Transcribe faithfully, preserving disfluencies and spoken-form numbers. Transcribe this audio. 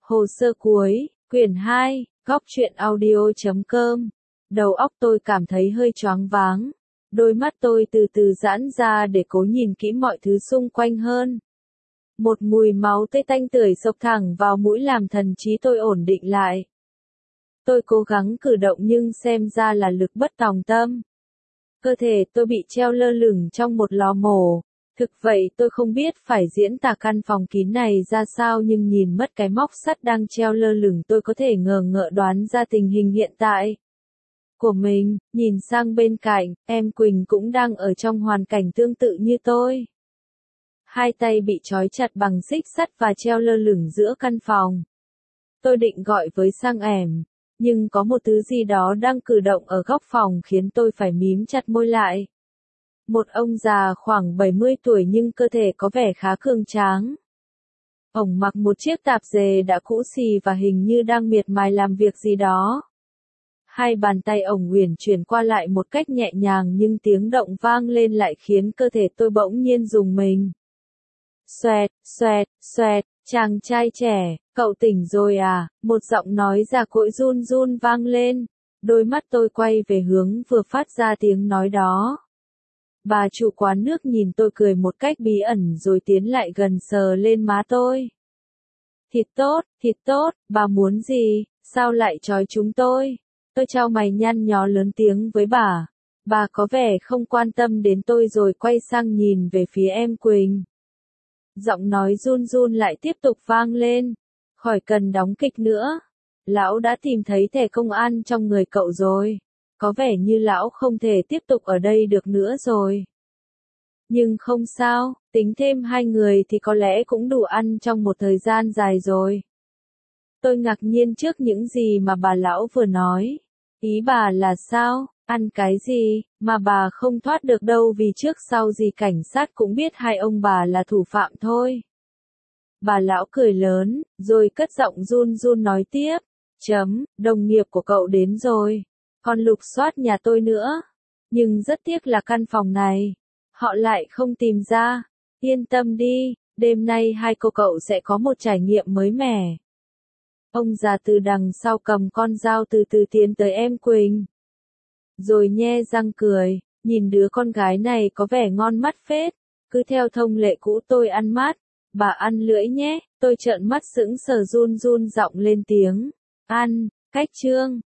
Hồ sơ cuối, quyển hai, góc truyện audio chấm com. Đầu óc tôi cảm thấy hơi choáng váng. Đôi mắt tôi từ từ giãn ra để cố nhìn kỹ mọi thứ xung quanh hơn. Một mùi máu tươi tanh tưởi xộc thẳng vào mũi làm thần trí tôi ổn định lại. Tôi cố gắng cử động nhưng xem ra là lực bất tòng tâm. Cơ thể tôi bị treo lơ lửng trong một lò mổ. Thực vậy tôi không biết phải diễn tả căn phòng kín này ra sao, nhưng nhìn mất cái móc sắt đang treo lơ lửng tôi có thể ngờ ngợ đoán ra tình hình hiện tại của mình. Nhìn sang bên cạnh, em Quỳnh cũng đang ở trong hoàn cảnh tương tự như tôi. Hai tay bị trói chặt bằng xích sắt và treo lơ lửng giữa căn phòng. Tôi định gọi với sang ẻm, nhưng có một thứ gì đó đang cử động ở góc phòng khiến tôi phải mím chặt môi lại. Một ông già khoảng bảy mươi tuổi nhưng cơ thể có vẻ khá cường tráng. Ổng mặc một chiếc tạp dề đã cũ xì và hình như đang miệt mài làm việc gì đó. Hai bàn tay ổng uyển chuyển qua lại một cách nhẹ nhàng, nhưng tiếng động vang lên lại khiến cơ thể tôi bỗng nhiên rùng mình. Xoẹt, xoẹt, xoẹt, chàng trai trẻ, cậu tỉnh rồi à? Một giọng nói già cỗi run run vang lên. Đôi mắt tôi quay về hướng vừa phát ra tiếng nói đó. Bà chủ quán nước nhìn tôi cười một cách bí ẩn rồi tiến lại gần sờ lên má tôi. Thịt tốt, thịt tốt, bà muốn gì, sao lại trói chúng tôi? Tôi chau mày nhăn nhó lớn tiếng với bà. Bà có vẻ không quan tâm đến tôi rồi quay sang nhìn về phía em Quỳnh. Giọng nói run run lại tiếp tục vang lên. Khỏi cần đóng kịch nữa. Lão đã tìm thấy thẻ công an trong người cậu rồi. Có vẻ như lão không thể tiếp tục ở đây được nữa rồi. Nhưng không sao, tính thêm hai người thì có lẽ cũng đủ ăn trong một thời gian dài rồi. Tôi ngạc nhiên trước những gì mà bà lão vừa nói. Ý bà là sao, ăn cái gì, mà bà không thoát được đâu, vì trước sau gì cảnh sát cũng biết hai ông bà là thủ phạm thôi. Bà lão cười lớn, rồi cất giọng run run nói tiếp. Chấm, đồng nghiệp của cậu đến rồi. Còn lục soát nhà tôi nữa. Nhưng rất tiếc là căn phòng này họ lại không tìm ra. Yên tâm đi, đêm nay hai cô cậu sẽ có một trải nghiệm mới mẻ. Ông già từ đằng sau cầm con dao từ từ tiến tới em Quỳnh. Rồi nhe răng cười, nhìn đứa con gái này có vẻ ngon mắt phết. Cứ theo thông lệ cũ tôi ăn mát, bà ăn lưỡi nhé. Tôi trợn mắt sững sờ run run giọng lên tiếng. Ăn, cách chương.